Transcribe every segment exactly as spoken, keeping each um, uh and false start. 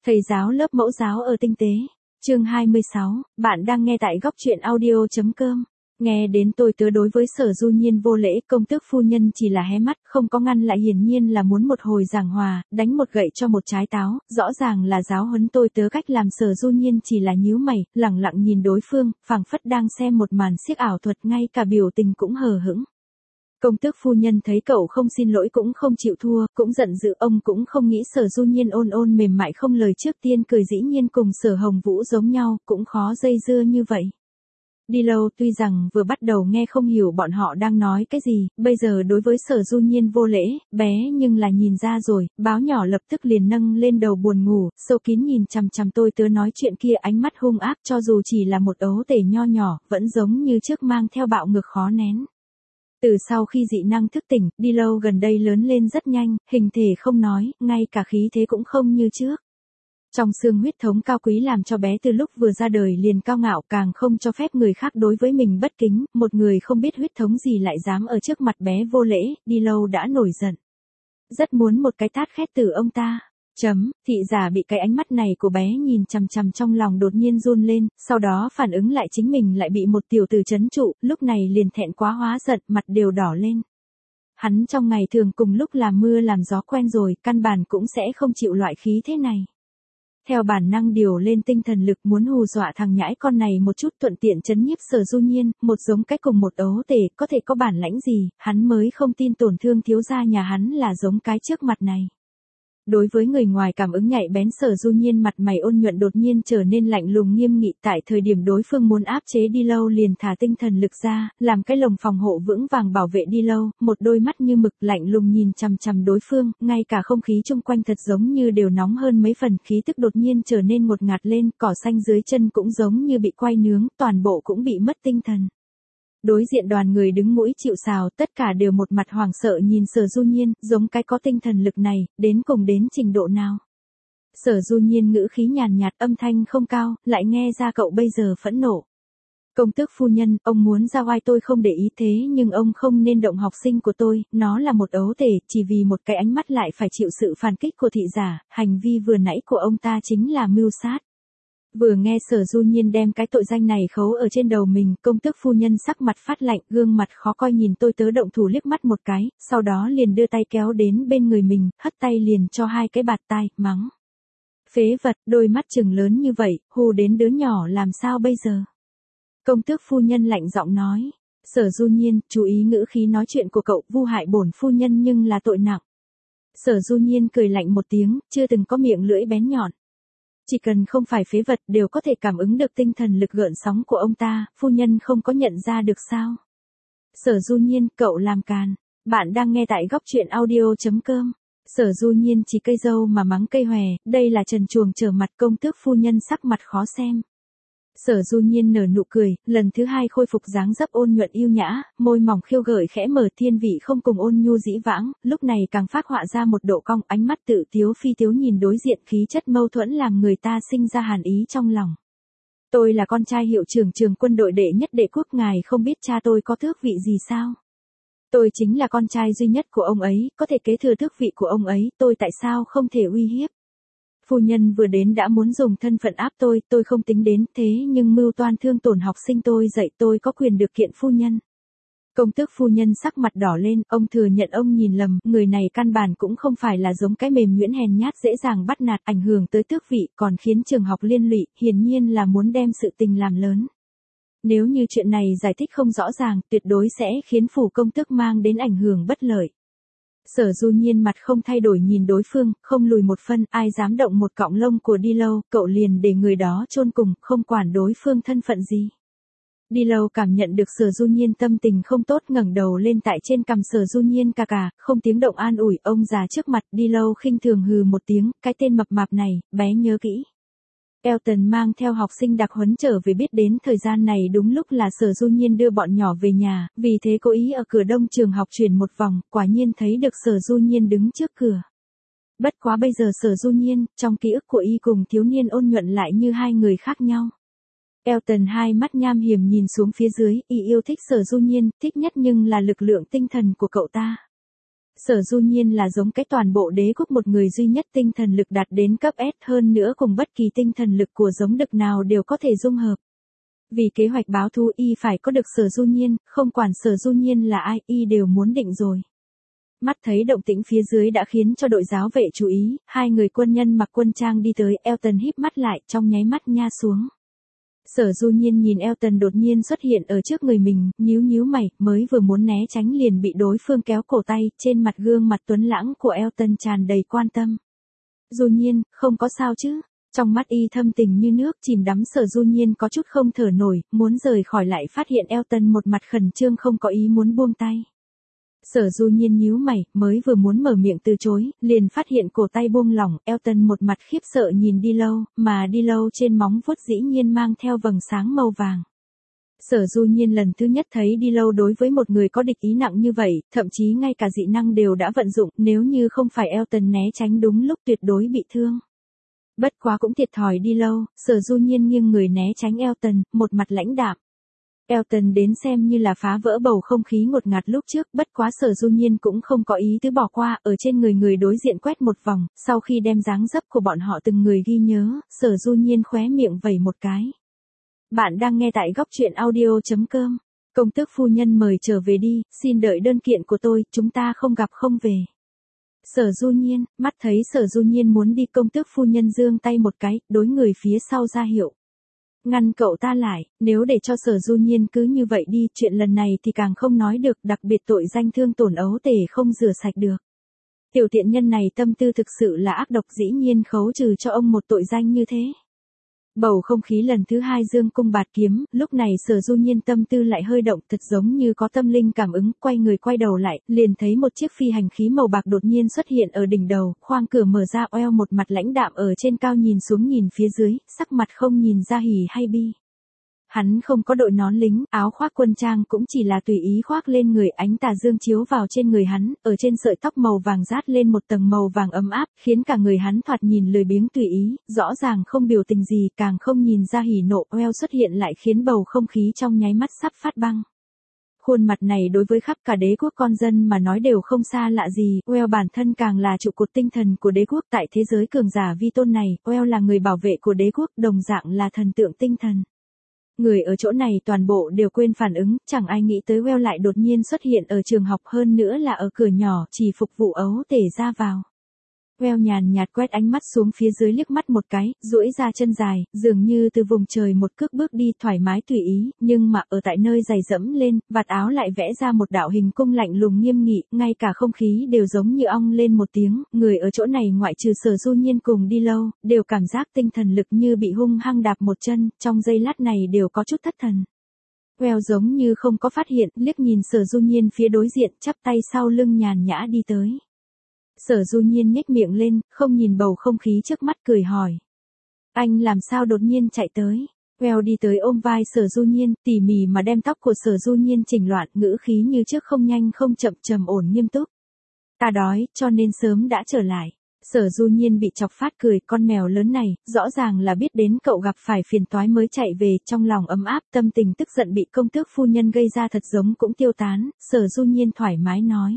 Thầy giáo lớp mẫu giáo ở tinh tế. Chương hai mươi sáu, bạn đang nghe tại góc truyện audio.com. Nghe đến tôi tớ đối với Sở Du Nhiên vô lễ, công tước phu nhân chỉ là hé mắt, không có ngăn lại, hiển nhiên là muốn một hồi giảng hòa, đánh một gậy cho một trái táo, rõ ràng là giáo huấn tôi tớ cách làm. Sở Du Nhiên chỉ là nhíu mày, lẳng lặng nhìn đối phương, phảng phất đang xem một màn xiếc ảo thuật, ngay cả biểu tình cũng hờ hững. Công tước phu nhân thấy cậu không xin lỗi cũng không chịu thua, cũng giận dữ, ông cũng không nghĩ Sở Du Nhiên ôn ôn mềm mại không lời trước tiên cười, dĩ nhiên cùng Sở Hồng Vũ giống nhau, cũng khó dây dưa như vậy. Đi lâu tuy rằng vừa bắt đầu nghe không hiểu bọn họ đang nói cái gì, bây giờ đối với Sở Du Nhiên vô lễ, bé nhưng là nhìn ra rồi, báo nhỏ lập tức liền nâng lên đầu buồn ngủ, sâu kín nhìn chằm chằm tôi tớ nói chuyện kia, ánh mắt hung ác, cho dù chỉ là một ấu tể nho nhỏ, vẫn giống như trước mang theo bạo ngược khó nén. Từ sau khi dị năng thức tỉnh, Đi lâu gần đây lớn lên rất nhanh, hình thể không nói, ngay cả khí thế cũng không như trước. Trong xương huyết thống cao quý làm cho bé từ lúc vừa ra đời liền cao ngạo, càng không cho phép người khác đối với mình bất kính, một người không biết huyết thống gì lại dám ở trước mặt bé vô lễ, Đi lâu đã nổi giận. Rất muốn một cái tát khét từ ông ta. Chấm, thị giả bị cái ánh mắt này của bé nhìn chằm chằm trong lòng đột nhiên run lên, sau đó phản ứng lại chính mình lại bị một tiểu tử trấn trụ, lúc này liền thẹn quá hóa giận, mặt đều đỏ lên. Hắn trong ngày thường cùng lúc làm mưa làm gió quen rồi, căn bản cũng sẽ không chịu loại khí thế này. Theo bản năng điều lên tinh thần lực muốn hù dọa thằng nhãi con này một chút, thuận tiện trấn nhiếp Sở Du Nhiên, một giống cách cùng một ấu tể, có thể có bản lãnh gì, hắn mới không tin tổn thương thiếu gia nhà hắn là giống cái trước mặt này. Đối với người ngoài cảm ứng nhạy bén, Sở Du Nhiên mặt mày ôn nhuận đột nhiên trở nên lạnh lùng nghiêm nghị, tại thời điểm đối phương muốn áp chế Đi lâu liền thả tinh thần lực ra, làm cái lồng phòng hộ vững vàng bảo vệ Đi lâu, một đôi mắt như mực lạnh lùng nhìn chằm chằm đối phương, ngay cả không khí chung quanh thật giống như đều nóng hơn mấy phần, khí tức đột nhiên trở nên ngột ngạt lên, cỏ xanh dưới chân cũng giống như bị quay nướng, toàn bộ cũng bị mất tinh thần. Đối diện đoàn người đứng mũi chịu sào, tất cả đều một mặt hoảng sợ nhìn Sở Du Nhiên, giống cái có tinh thần lực này, đến cùng đến trình độ nào. Sở Du Nhiên ngữ khí nhàn nhạt, âm thanh không cao, lại nghe ra cậu bây giờ phẫn nộ. Công tước phu nhân, ông muốn ra oai tôi không để ý, thế nhưng ông không nên động học sinh của tôi, nó là một ấu tể, chỉ vì một cái ánh mắt lại phải chịu sự phản kích của thị giả, hành vi vừa nãy của ông ta chính là mưu sát. Vừa nghe Sở Du Nhiên đem cái tội danh này khấu ở trên đầu mình, công tước phu nhân sắc mặt phát lạnh, gương mặt khó coi nhìn tôi tớ động thủ liếc mắt một cái, sau đó liền đưa tay kéo đến bên người mình, hất tay liền cho hai cái bạt tai, mắng. Phế vật, đôi mắt trừng lớn như vậy, hù đến đứa nhỏ làm sao bây giờ? Công tước phu nhân lạnh giọng nói. Sở Du Nhiên, chú ý ngữ khí nói chuyện của cậu, vu hại bổn phu nhân nhưng là tội nặng. Sở Du Nhiên cười lạnh một tiếng, chưa từng có miệng lưỡi bén nhọn. Chỉ cần không phải phế vật đều có thể cảm ứng được tinh thần lực gợn sóng của ông ta, phu nhân không có nhận ra được sao? Sở Du Nhiên, cậu làm càn. Bạn đang nghe tại góc truyện audio.com. Sở Du Nhiên chỉ cây dâu mà mắng cây hòe, đây là trần truồng trở mặt, công tước phu nhân sắc mặt khó xem. Sở Du Nhiên nở nụ cười, lần thứ hai khôi phục dáng dấp ôn nhuận yêu nhã, môi mỏng khiêu gợi khẽ mở, thiên vị không cùng ôn nhu dĩ vãng, lúc này càng phác họa ra một độ cong, ánh mắt tự tiếu phi tiếu nhìn đối diện, khí chất mâu thuẫn làm người ta sinh ra hàn ý trong lòng. Tôi là con trai hiệu trưởng trường quân đội đệ nhất đệ quốc, ngài không biết cha tôi có tước vị gì sao? Tôi chính là con trai duy nhất của ông ấy, có thể kế thừa tước vị của ông ấy, tôi tại sao không thể uy hiếp? Phu nhân vừa đến đã muốn dùng thân phận áp tôi, tôi không tính đến, thế nhưng mưu toan thương tổn học sinh tôi dạy, tôi có quyền được kiện phu nhân. Công tước phu nhân sắc mặt đỏ lên, ông thừa nhận ông nhìn lầm, người này căn bản cũng không phải là giống cái mềm nhuyễn hèn nhát dễ dàng bắt nạt, ảnh hưởng tới tước vị, còn khiến trường học liên lụy, hiển nhiên là muốn đem sự tình làm lớn. Nếu như chuyện này giải thích không rõ ràng, tuyệt đối sẽ khiến phủ công tước mang đến ảnh hưởng bất lợi. Sở Du Nhiên mặt không thay đổi nhìn đối phương, không lùi một phân, ai dám động một cọng lông của Đi lâu, cậu liền để người đó chôn cùng, không quản đối phương thân phận gì. Đi lâu cảm nhận được Sở Du Nhiên tâm tình không tốt, ngẩng đầu lên, tại trên cằm Sở Du Nhiên cà cà, không tiếng động an ủi, ông già trước mặt. Đi lâu khinh thường hừ một tiếng, cái tên mập mạp này, bé nhớ kỹ. Elton mang theo học sinh đặc huấn trở về, biết đến thời gian này đúng lúc là Sở Du Nhiên đưa bọn nhỏ về nhà, vì thế cố ý ở cửa đông trường học chuyển một vòng, quả nhiên thấy được Sở Du Nhiên đứng trước cửa. Bất quá bây giờ Sở Du Nhiên, trong ký ức của y cùng thiếu niên ôn nhuận lại như hai người khác nhau. Elton hai mắt nham hiểm nhìn xuống phía dưới, y yêu thích Sở Du Nhiên, thích nhất nhưng là lực lượng tinh thần của cậu ta. Sở Du Nhiên là giống cái toàn bộ đế quốc một người duy nhất tinh thần lực đạt đến cấp S, hơn nữa cùng bất kỳ tinh thần lực của giống đực nào đều có thể dung hợp. Vì kế hoạch báo thù y phải có được Sở Du Nhiên, không quản Sở Du Nhiên là ai, y đều muốn định rồi. Mắt thấy động tĩnh phía dưới đã khiến cho đội giáo vệ chú ý, hai người quân nhân mặc quân trang đi tới, Elton híp mắt lại, trong nháy mắt nha xuống. Sở Du Nhiên nhìn Elton đột nhiên xuất hiện ở trước người mình, nhíu nhíu mày, mới vừa muốn né tránh liền bị đối phương kéo cổ tay, trên mặt gương mặt tuấn lãng của Elton tràn đầy quan tâm. Du Nhiên, không có sao chứ? Trong mắt y thâm tình như nước, chìm đắm Sở Du Nhiên có chút không thở nổi, muốn rời khỏi lại phát hiện Elton một mặt khẩn trương không có ý muốn buông tay. Sở Du Nhiên nhíu mày, mới vừa muốn mở miệng từ chối, liền phát hiện cổ tay buông lỏng, Elton một mặt khiếp sợ nhìn đi lâu, mà đi lâu trên móng vuốt dĩ nhiên mang theo vầng sáng màu vàng. Sở Du Nhiên lần thứ nhất thấy đi lâu đối với một người có địch ý nặng như vậy, thậm chí ngay cả dị năng đều đã vận dụng, nếu như không phải Elton né tránh đúng lúc tuyệt đối bị thương. Bất quá cũng thiệt thòi đi lâu, Sở Du Nhiên nghiêng người né tránh Elton, một mặt lãnh đạm. Elton đến xem như là phá vỡ bầu không khí ngột ngạt lúc trước, bất quá Sở Du Nhiên cũng không có ý tứ bỏ qua, ở trên người người đối diện quét một vòng, sau khi đem dáng dấp của bọn họ từng người ghi nhớ, Sở Du Nhiên khóe miệng vẩy một cái. Bạn đang nghe tại góc truyện audio chấm com. Công tước phu nhân mời trở về đi, xin đợi đơn kiện của tôi, chúng ta không gặp không về. Sở Du Nhiên, mắt thấy Sở Du Nhiên muốn đi, công tước phu nhân giương tay một cái, đối người phía sau ra hiệu. Ngăn cậu ta lại, nếu để cho Sở Du Nhiên cứ như vậy đi, chuyện lần này thì càng không nói được, đặc biệt tội danh thương tổn ấu tể không rửa sạch được. Tiểu tiện nhân này tâm tư thực sự là ác độc, dĩ nhiên khấu trừ cho ông một tội danh như thế. Bầu không khí lần thứ hai dương cung bạt kiếm, lúc này Sở Du Nhiên tâm tư lại hơi động, thật giống như có tâm linh cảm ứng, quay người quay đầu lại, liền thấy một chiếc phi hành khí màu bạc đột nhiên xuất hiện ở đỉnh đầu, khoang cửa mở ra, oeo một mặt lãnh đạm ở trên cao nhìn xuống nhìn phía dưới, sắc mặt không nhìn ra hỉ hay bi. Hắn không có đội nón lính, áo khoác quân trang cũng chỉ là tùy ý khoác lên người, ánh tà dương chiếu vào trên người hắn, ở trên sợi tóc màu vàng rát lên một tầng màu vàng ấm áp, khiến cả người hắn thoạt nhìn lười biếng tùy ý, rõ ràng không biểu tình gì, càng không nhìn ra hỉ nộ, oeo xuất hiện lại khiến bầu không khí trong nháy mắt sắp phát băng. Khuôn mặt này đối với khắp cả đế quốc con dân mà nói đều không xa lạ gì, Well bản thân càng là trụ cột tinh thần của đế quốc tại thế giới cường giả vi tôn này, Well là người bảo vệ của đế quốc, đồng dạng là thần tượng tinh thần. Người ở chỗ này toàn bộ đều quên phản ứng, chẳng ai nghĩ tới Well lại đột nhiên xuất hiện ở trường học, hơn nữa là ở cửa nhỏ, chỉ phục vụ ấu tể ra vào. Well nhàn nhạt quét ánh mắt xuống phía dưới liếc mắt một cái, duỗi ra chân dài, dường như từ vùng trời một cước bước đi thoải mái tùy ý, nhưng mà ở tại nơi giày dẫm lên, vạt áo lại vẽ ra một đạo hình cung lạnh lùng nghiêm nghị, ngay cả không khí đều giống như ong lên một tiếng, người ở chỗ này ngoại trừ Sở Du Nhiên cùng đi lâu, đều cảm giác tinh thần lực như bị hung hăng đạp một chân, trong giây lát này đều có chút thất thần. Well giống như không có phát hiện, liếc nhìn Sở Du Nhiên phía đối diện, chắp tay sau lưng nhàn nhã đi tới. Sở Du Nhiên nhếch miệng lên, không nhìn bầu không khí trước mắt cười hỏi. Anh làm sao đột nhiên chạy tới? Well đi tới ôm vai Sở Du Nhiên, tỉ mỉ mà đem tóc của Sở Du Nhiên chỉnh loạn, ngữ khí như trước không nhanh không chậm, trầm ổn nghiêm túc. Ta đói, cho nên sớm đã trở lại. Sở Du Nhiên bị chọc phát cười, con mèo lớn này, rõ ràng là biết đến cậu gặp phải phiền toái mới chạy về, trong lòng ấm áp, tâm tình tức giận bị công tước phu nhân gây ra thật giống cũng tiêu tán, Sở Du Nhiên thoải mái nói.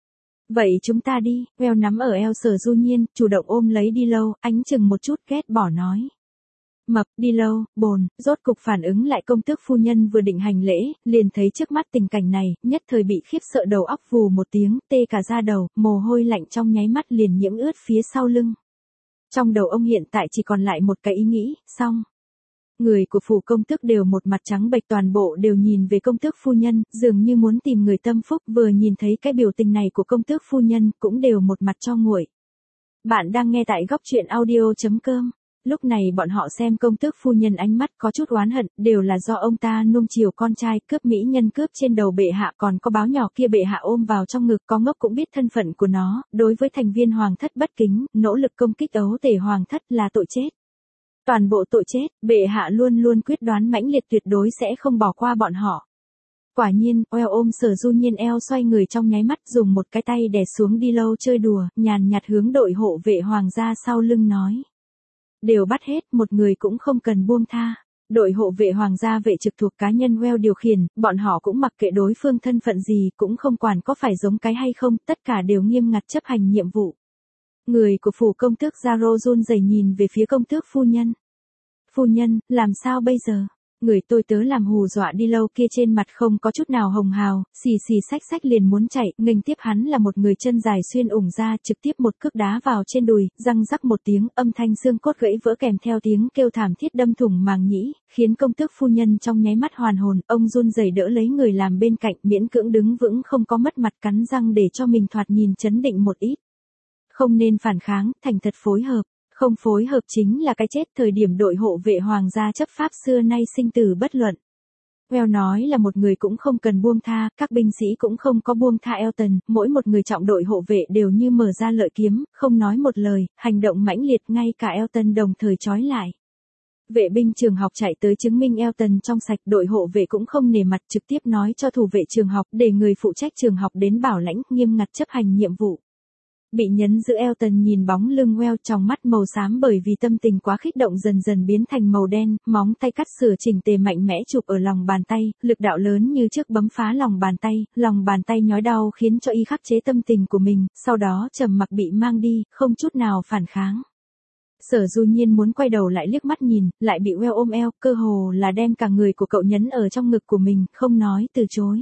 Vậy chúng ta đi, Well nắm ở eo Sở Du Nhiên, chủ động ôm lấy đi lâu, ánh chừng một chút ghét bỏ nói. Mập, đi lâu, bồn, rốt cục phản ứng lại công tước phu nhân vừa định hành lễ, liền thấy trước mắt tình cảnh này, nhất thời bị khiếp sợ đầu óc vù một tiếng, tê cả da đầu, mồ hôi lạnh trong nháy mắt liền nhiễm ướt phía sau lưng. Trong đầu ông hiện tại chỉ còn lại một cái ý nghĩ, xong. Người của phủ công tước đều một mặt trắng bệch, toàn bộ đều nhìn về công tước phu nhân, dường như muốn tìm người tâm phúc, vừa nhìn thấy cái biểu tình này của công tước phu nhân, cũng đều một mặt cho nguội. Bạn đang nghe tại góc truyện audio chấm com. Lúc này bọn họ xem công tước phu nhân ánh mắt có chút oán hận, đều là do ông ta nuông chiều con trai, cướp mỹ nhân cướp trên đầu bệ hạ, còn có báo nhỏ kia bệ hạ ôm vào trong ngực, có ngốc cũng biết thân phận của nó, đối với thành viên hoàng thất bất kính, nỗ lực công kích ấu tể hoàng thất là tội chết. Toàn bộ tội chết, bệ hạ luôn luôn quyết đoán mãnh liệt, tuyệt đối sẽ không bỏ qua bọn họ. Quả nhiên, Well ôm Sở Du Nhiên eo xoay người trong nháy mắt, dùng một cái tay đè xuống đi lâu chơi đùa, nhàn nhạt hướng đội hộ vệ hoàng gia sau lưng nói. Đều bắt hết, một người cũng không cần buông tha. Đội hộ vệ hoàng gia vệ trực thuộc cá nhân Well điều khiển, bọn họ cũng mặc kệ đối phương thân phận gì, cũng không quản có phải giống cái hay không, tất cả đều nghiêm ngặt chấp hành nhiệm vụ. Người của phủ công tước Zaro run rẩy nhìn về phía công tước phu nhân. Phu nhân, làm sao bây giờ? Người tôi tớ làm hù dọa đi lâu kia trên mặt không có chút nào hồng hào, xì xì xách xách liền muốn chạy, nghênh tiếp hắn là một người chân dài xuyên ủng ra, trực tiếp một cước đá vào trên đùi, răng rắc một tiếng, âm thanh xương cốt gãy vỡ kèm theo tiếng kêu thảm thiết đâm thủng màng nhĩ, khiến công tước phu nhân trong nháy mắt hoàn hồn, ông run rẩy đỡ lấy người làm bên cạnh, miễn cưỡng đứng vững không có mất mặt, cắn răng để cho mình thoạt nhìn chấn định một ít. Không nên phản kháng, thành thật phối hợp. Không phối hợp chính là cái chết. Thời điểm đội hộ vệ hoàng gia chấp pháp xưa nay sinh tử bất luận. Well nói là một người cũng không cần buông tha, các binh sĩ cũng không có buông tha Elton, mỗi một người trọng đội hộ vệ đều như mở ra lợi kiếm, không nói một lời, hành động mãnh liệt, ngay cả Elton đồng thời trói lại. Vệ binh trường học chạy tới chứng minh Elton trong sạch, đội hộ vệ cũng không nể mặt, trực tiếp nói cho thủ vệ trường học để người phụ trách trường học đến bảo lãnh, nghiêm ngặt chấp hành nhiệm vụ. Bị nhấn giữ Elton nhìn bóng lưng Well, trong mắt màu xám bởi vì tâm tình quá kích động dần dần biến thành màu đen, móng tay cắt sửa chỉnh tề mạnh mẽ chụp ở lòng bàn tay, lực đạo lớn như trước bấm phá lòng bàn tay, lòng bàn tay nhói đau khiến cho y khắc chế tâm tình của mình, sau đó trầm mặc bị mang đi, không chút nào phản kháng. Sở Du Nhiên muốn quay đầu lại liếc mắt nhìn, lại bị Well ôm eo, cơ hồ là đem cả người của cậu nhấn ở trong ngực của mình, không nói từ chối.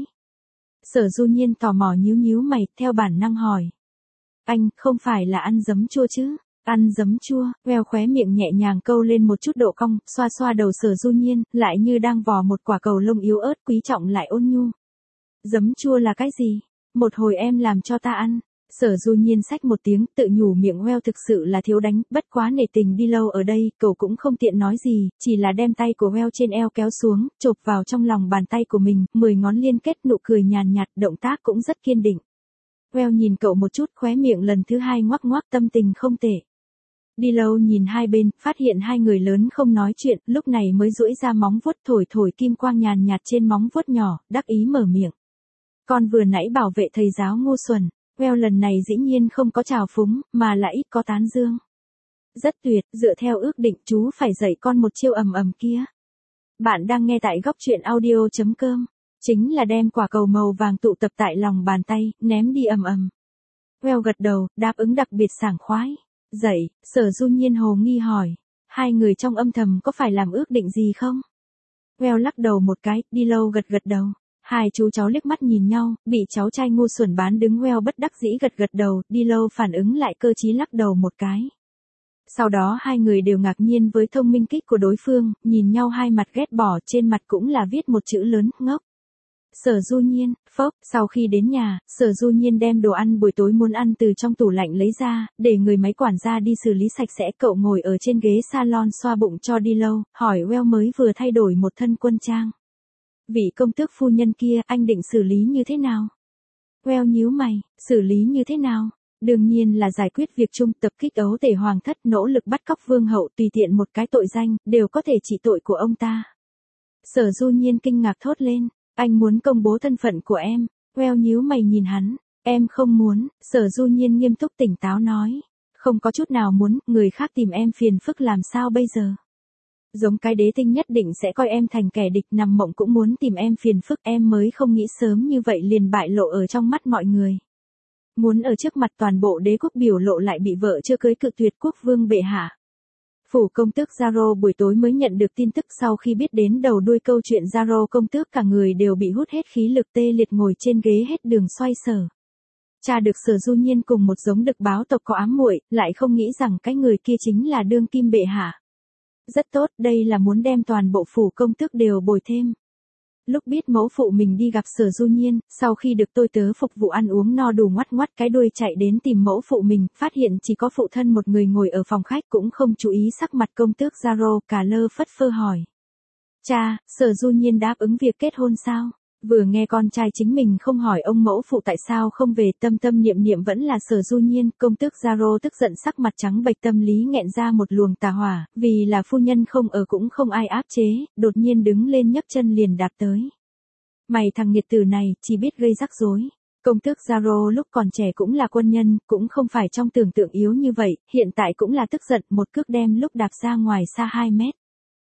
Sở Du Nhiên tò mò nhíu nhíu mày, theo bản năng hỏi. Anh, không phải là ăn giấm chua chứ? Ăn giấm chua, Well khóe miệng nhẹ nhàng câu lên một chút độ cong, xoa xoa đầu Sở Du Nhiên, lại như đang vò một quả cầu lông yếu ớt, quý trọng lại ôn nhu. Giấm chua là cái gì? Một hồi em làm cho ta ăn. Sở Du Nhiên xách một tiếng, tự nhủ miệng Well thực sự là thiếu đánh, bất quá nể tình đi lâu ở đây, cậu cũng không tiện nói gì, chỉ là đem tay của Well trên eo kéo xuống, chộp vào trong lòng bàn tay của mình, mười ngón liên kết, nụ cười nhàn nhạt, động tác cũng rất kiên định. Well nhìn cậu một chút, khóe miệng lần thứ hai ngoắc ngoắc, tâm tình không tệ. Đi lâu nhìn hai bên, phát hiện hai người lớn không nói chuyện, lúc này mới duỗi ra móng vuốt thổi thổi kim quang nhàn nhạt trên móng vuốt nhỏ, đắc ý mở miệng. Con vừa nãy bảo vệ thầy giáo ngu xuẩn. Well lần này dĩ nhiên không có trào phúng, mà là ít có tán dương. Rất tuyệt, dựa theo ước định chú phải dạy con một chiêu ầm ầm kia. Bạn đang nghe tại góc truyện audio chấm com. Chính là đem quả cầu màu vàng tụ tập tại lòng bàn tay, ném đi ầm ầm. Well gật đầu, đáp ứng đặc biệt sảng khoái. Dậy, Sở Du Nhiên hồ nghi hỏi. Hai người trong âm thầm có phải làm ước định gì không? Well lắc đầu một cái, đi lâu gật gật đầu. Hai chú cháu liếc mắt nhìn nhau, bị cháu trai ngu xuẩn bán đứng. Well bất đắc dĩ gật gật đầu, đi lâu phản ứng lại cơ trí lắc đầu một cái. Sau đó hai người đều ngạc nhiên với thông minh kích của đối phương, nhìn nhau hai mặt ghét bỏ, trên mặt cũng là viết một chữ lớn, ngốc. Sở Du Nhiên, phốc, sau khi đến nhà, Sở Du Nhiên đem đồ ăn buổi tối muốn ăn từ trong tủ lạnh lấy ra, để người máy quản gia đi xử lý sạch sẽ. Cậu ngồi ở trên ghế salon xoa bụng cho đi lâu, hỏi Well mới vừa thay đổi một thân quân trang. Vị công tước phu nhân kia, anh định xử lý như thế nào? Well nhíu mày, xử lý như thế nào? Đương nhiên là giải quyết việc chung, tập kích ấu tể hoàng thất, nỗ lực bắt cóc vương hậu, tùy tiện một cái tội danh, đều có thể trị tội của ông ta. Sở Du Nhiên kinh ngạc thốt lên, anh muốn công bố thân phận của em. Well nhíu mày nhìn hắn, em không muốn. Sở Du Nhiên nghiêm túc tỉnh táo nói, không có chút nào muốn, người khác tìm em phiền phức làm sao bây giờ? Giống cái đế tinh nhất định sẽ coi em thành kẻ địch, nằm mộng cũng muốn tìm em phiền phức, em mới không nghĩ sớm như vậy liền bại lộ ở trong mắt mọi người. Muốn ở trước mặt toàn bộ đế quốc biểu lộ lại bị vợ chưa cưới cự tuyệt quốc vương bệ hạ. Phủ công tước Zaro buổi tối mới nhận được tin tức, sau khi biết đến đầu đuôi câu chuyện Zaro công tước cả người đều bị hút hết khí lực, tê liệt ngồi trên ghế hết đường xoay sở. Cha được Sở Du Nhiên cùng một giống đực báo tộc có ám muội, lại không nghĩ rằng cái người kia chính là đương kim bệ hạ. Rất tốt, đây là muốn đem toàn bộ phủ công tước đều bồi thêm. Lúc biết mẫu phụ mình đi gặp Sở Du Nhiên, sau khi được tôi tớ phục vụ ăn uống no đủ, ngoắt ngoắt cái đuôi chạy đến tìm mẫu phụ mình, phát hiện chỉ có phụ thân một người ngồi ở phòng khách, cũng không chú ý sắc mặt công tước Zaro, cả lơ phất phơ hỏi. Cha, Sở Du Nhiên đáp ứng việc kết hôn sao? Vừa nghe con trai chính mình không hỏi ông mẫu phụ tại sao không về, tâm tâm niệm niệm vẫn là Sở Du Nhiên, công tước Zaro tức giận sắc mặt trắng bệch, tâm lý nghẹn ra một luồng tà hỏa, vì là phu nhân không ở cũng không ai áp chế, đột nhiên đứng lên nhấc chân liền đạp tới. Mày thằng nghiệt tử này, chỉ biết gây rắc rối. Công tước Zaro lúc còn trẻ cũng là quân nhân, cũng không phải trong tưởng tượng yếu như vậy, hiện tại cũng là tức giận, một cước đem lúc đạp ra ngoài xa hai mét.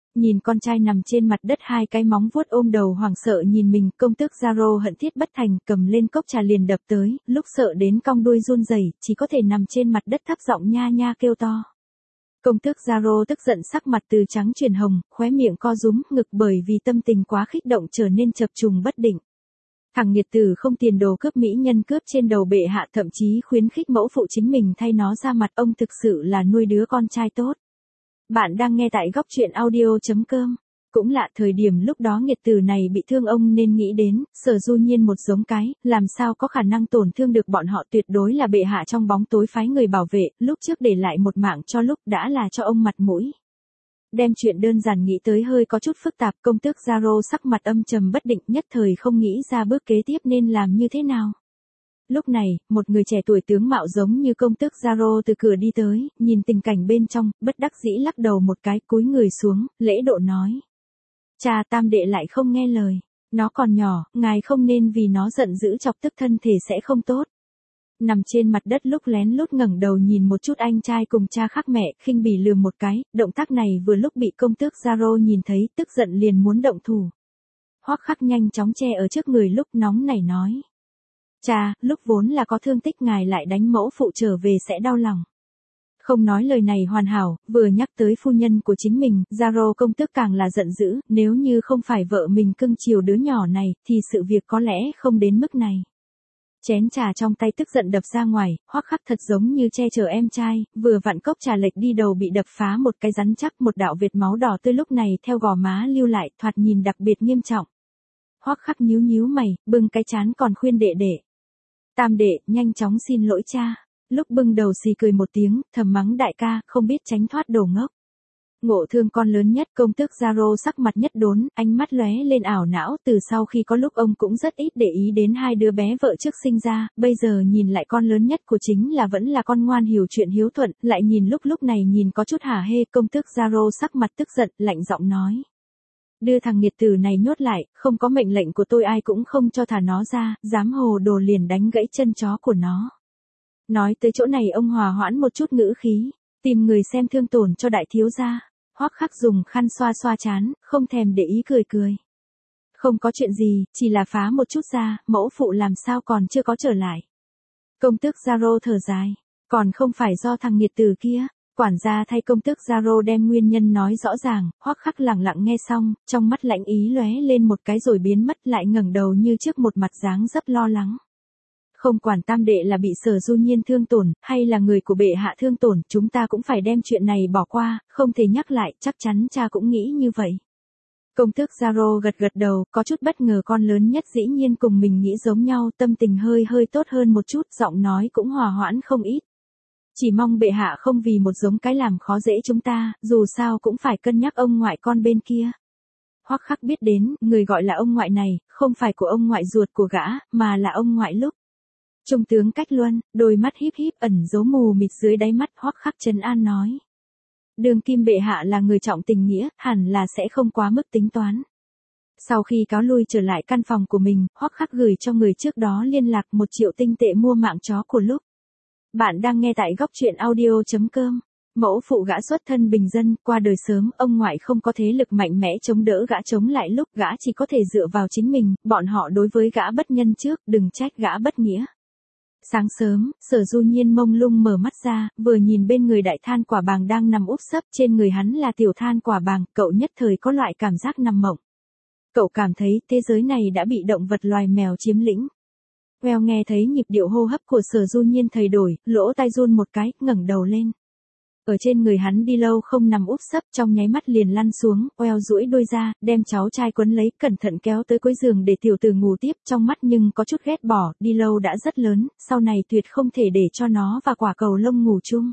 Nhìn con trai nằm trên mặt đất hai cái móng vuốt ôm đầu hoảng sợ nhìn mình, công tước Zaro hận thiết bất thành, cầm lên cốc trà liền đập tới, lúc sợ đến cong đuôi run rẩy, chỉ có thể nằm trên mặt đất thấp giọng nha nha kêu to. Công tước Zaro tức giận sắc mặt từ trắng chuyển hồng, khóe miệng co rúm ngực bởi vì tâm tình quá kích động trở nên chập trùng bất định. Thằng nghiệt tử không tiền đồ cướp mỹ nhân cướp trên đầu bệ hạ, thậm chí khuyến khích mẫu phụ chính mình thay nó ra mặt, ông thực sự là nuôi đứa con trai tốt. Bạn đang nghe tại góc truyện audio.com. Cũng lạ, thời điểm lúc đó nghiệt tử này bị thương ông nên nghĩ đến, Sở Du Nhiên một giống cái, làm sao có khả năng tổn thương được bọn họ, tuyệt đối là bệ hạ trong bóng tối phái người bảo vệ, lúc trước để lại một mạng cho lúc đã là cho ông mặt mũi. Đem chuyện đơn giản nghĩ tới hơi có chút phức tạp, công tước Zaro sắc mặt âm trầm bất định, nhất thời không nghĩ ra bước kế tiếp nên làm như thế nào. Lúc này, một người trẻ tuổi tướng mạo giống như công tước Zaro từ cửa đi tới, nhìn tình cảnh bên trong, bất đắc dĩ lắc đầu một cái, cúi người xuống, lễ độ nói. Cha, tam đệ lại không nghe lời. Nó còn nhỏ, ngài không nên vì nó giận dữ chọc tức thân thể sẽ không tốt. Nằm trên mặt đất lúc lén lút ngẩng đầu nhìn một chút anh trai cùng cha khác mẹ, khinh bỉ lườm một cái, động tác này vừa lúc bị công tước Zaro nhìn thấy, tức giận liền muốn động thủ. Hoắc Khắc nhanh chóng che ở trước người lúc nóng nảy nói. Cha, lúc vốn là có thương tích ngài lại đánh mẫu phụ trở về sẽ đau lòng. Không nói lời này hoàn hảo, vừa nhắc tới phu nhân của chính mình, Zaro công tước càng là giận dữ, nếu như không phải vợ mình cưng chiều đứa nhỏ này, thì sự việc có lẽ không đến mức này. Chén trà trong tay tức giận đập ra ngoài, Hoắc Khắc thật giống như che chở em trai, vừa vặn cốc trà lệch đi đầu bị đập phá một cái rắn chắc, một đạo vệt máu đỏ tươi lúc này theo gò má lưu lại, thoạt nhìn đặc biệt nghiêm trọng. Hoắc Khắc nhíu nhíu mày, bưng cái chán còn khuyên đệ đệ. Tam đệ, nhanh chóng xin lỗi cha. Lúc bưng đầu xì cười một tiếng, thầm mắng đại ca, không biết tránh thoát đồ ngốc. Ngộ thương con lớn nhất, công tước Zaro sắc mặt nhất đốn, ánh mắt lóe lên ảo não, từ sau khi có lúc ông cũng rất ít để ý đến hai đứa bé vợ trước sinh ra, bây giờ nhìn lại con lớn nhất của chính là vẫn là con ngoan hiểu chuyện hiếu thuận, lại nhìn lúc lúc này nhìn có chút hả hê, công tước Zaro sắc mặt tức giận, lạnh giọng nói. Đưa thằng nghiệt tử này nhốt lại, không có mệnh lệnh của tôi ai cũng không cho thả nó ra, dám hồ đồ liền đánh gãy chân chó của nó. Nói tới chỗ này ông hòa hoãn một chút ngữ khí, tìm người xem thương tổn cho đại thiếu gia. Hoắc Khắc dùng khăn xoa xoa chán, không thèm để ý cười cười. Không có chuyện gì, chỉ là phá một chút ra, mẫu phụ làm sao còn chưa có trở lại. Công tước Zaro thở dài, còn không phải do thằng nghiệt tử kia. Quản gia thay công tước Zaro đem nguyên nhân nói rõ ràng, Hoắc Khắc lặng lặng nghe xong, trong mắt lạnh ý lóe lên một cái rồi biến mất, lại ngẩng đầu như trước một mặt dáng dấp lo lắng. Không quản tam đệ là bị Sở Du Nhiên thương tổn, hay là người của bệ hạ thương tổn, chúng ta cũng phải đem chuyện này bỏ qua, không thể nhắc lại, chắc chắn cha cũng nghĩ như vậy. Công tước Zaro gật gật đầu, có chút bất ngờ con lớn nhất dĩ nhiên cùng mình nghĩ giống nhau, tâm tình hơi hơi tốt hơn một chút, giọng nói cũng hòa hoãn không ít. Chỉ mong bệ hạ không vì một giống cái làm khó dễ chúng ta, dù sao cũng phải cân nhắc ông ngoại con bên kia. Hoắc Khắc biết đến, người gọi là ông ngoại này, không phải của ông ngoại ruột của gã, mà là ông ngoại Lúc. Trung tướng Cách Luân, đôi mắt híp híp ẩn dấu mù mịt dưới đáy mắt, Hoắc Khắc trấn an nói. Đường kim bệ hạ là người trọng tình nghĩa, hẳn là sẽ không quá mức tính toán. Sau khi cáo lui trở lại căn phòng của mình, Hoắc Khắc gửi cho người trước đó liên lạc một triệu tinh tệ mua mạng chó của Lúc. Bạn đang nghe tại góc truyện audio.com. Mẫu phụ gã xuất thân bình dân, qua đời sớm, ông ngoại không có thế lực mạnh mẽ chống đỡ gã chống lại Lúc, gã chỉ có thể dựa vào chính mình, bọn họ đối với gã bất nhân trước, đừng trách gã bất nghĩa. Sáng sớm, Sở Du Nhiên mông lung mở mắt ra, vừa nhìn bên người đại than quả bàng đang nằm úp sấp, trên người hắn là tiểu than quả bàng, cậu nhất thời có loại cảm giác nằm mộng. Cậu cảm thấy thế giới này đã bị động vật loài mèo chiếm lĩnh. Queo nghe thấy nhịp điệu hô hấp của Sở Du Nhiên thay đổi, lỗ tai run một cái, ngẩng đầu lên. Ở trên người hắn đi lâu không nằm úp sấp, trong nháy mắt liền lăn xuống, Queo duỗi đôi ra, đem cháu trai quấn lấy, cẩn thận kéo tới cuối giường để tiểu tử ngủ tiếp, trong mắt nhưng có chút ghét bỏ, đi lâu đã rất lớn, sau này tuyệt không thể để cho nó và quả cầu lông ngủ chung.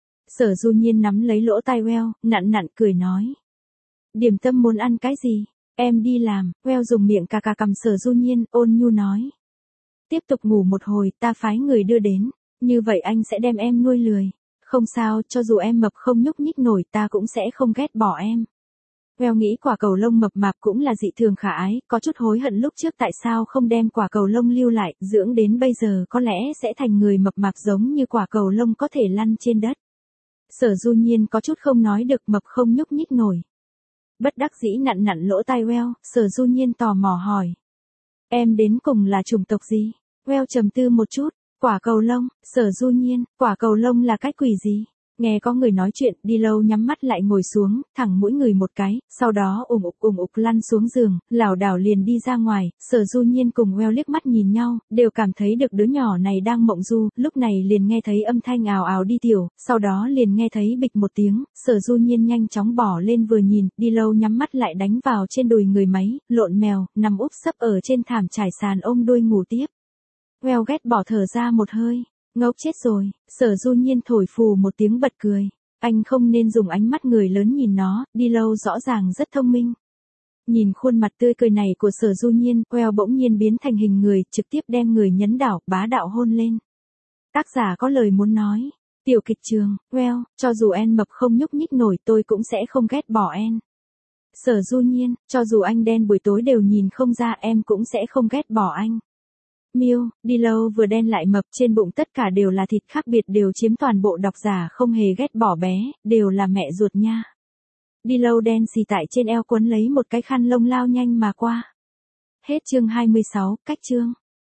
Sở Du Nhiên nắm lấy lỗ tai Queo, nặn nặn cười nói. Điểm tâm muốn ăn cái gì? Em đi làm. Queo dùng miệng cà cà cầm Sở Du Nhiên, ôn nhu nói. Tiếp tục ngủ một hồi, ta phái người đưa đến, như vậy anh sẽ đem em nuôi lười. Không sao, cho dù em mập không nhúc nhích nổi ta cũng sẽ không ghét bỏ em. Queo nghĩ quả cầu lông mập mạp cũng là dị thường khả ái, có chút hối hận lúc trước tại sao không đem quả cầu lông lưu lại, dưỡng đến bây giờ có lẽ sẽ thành người mập mạp giống như quả cầu lông có thể lăn trên đất. Sở Du Nhiên có chút không nói được, mập không nhúc nhích nổi. Bất đắc dĩ nặn nặn lỗ tai Well, Sở Du Nhiên tò mò hỏi. Em đến cùng là chủng tộc gì? Well trầm tư một chút, quả cầu lông. Sở Du Nhiên, quả cầu lông là cái quỷ gì? Nghe có người nói chuyện, đi lâu nhắm mắt lại ngồi xuống, thẳng mỗi người một cái, sau đó ủng ục ủng ục lăn xuống giường, lảo đảo liền đi ra ngoài. Sở Du Nhiên cùng Well liếc mắt nhìn nhau, đều cảm thấy được đứa nhỏ này đang mộng du, lúc này liền nghe thấy âm thanh ào ào đi tiểu, sau đó liền nghe thấy bịch một tiếng, Sở Du Nhiên nhanh chóng bỏ lên vừa nhìn, đi lâu nhắm mắt lại đánh vào trên đùi người máy, lộn mèo, nằm úp sấp ở trên thảm trải sàn ôm đuôi ngủ tiếp. Well ghét bỏ thở ra một hơi. Ngốc chết rồi, Sở Du Nhiên thổi phù một tiếng bật cười. Anh không nên dùng ánh mắt người lớn nhìn nó, đi lâu rõ ràng rất thông minh. Nhìn khuôn mặt tươi cười này của Sở Du Nhiên, Well bỗng nhiên biến thành hình người, trực tiếp đem người nhấn đảo, bá đạo hôn lên. Tác giả có lời muốn nói. Tiểu kịch trường, Well, cho dù em mập không nhúc nhích nổi tôi cũng sẽ không ghét bỏ em. Sở Du Nhiên, cho dù anh đen buổi tối đều nhìn không ra em cũng sẽ không ghét bỏ anh. Miêu, đi lâu vừa đen lại mập, trên bụng tất cả đều là thịt, khác biệt đều chiếm toàn bộ, độc giả không hề ghét bỏ bé, đều là mẹ ruột nha. Đi lâu đen xì tại trên eo quấn lấy một cái khăn lông lao nhanh mà qua. Hết chương hai mươi sáu, cách chương.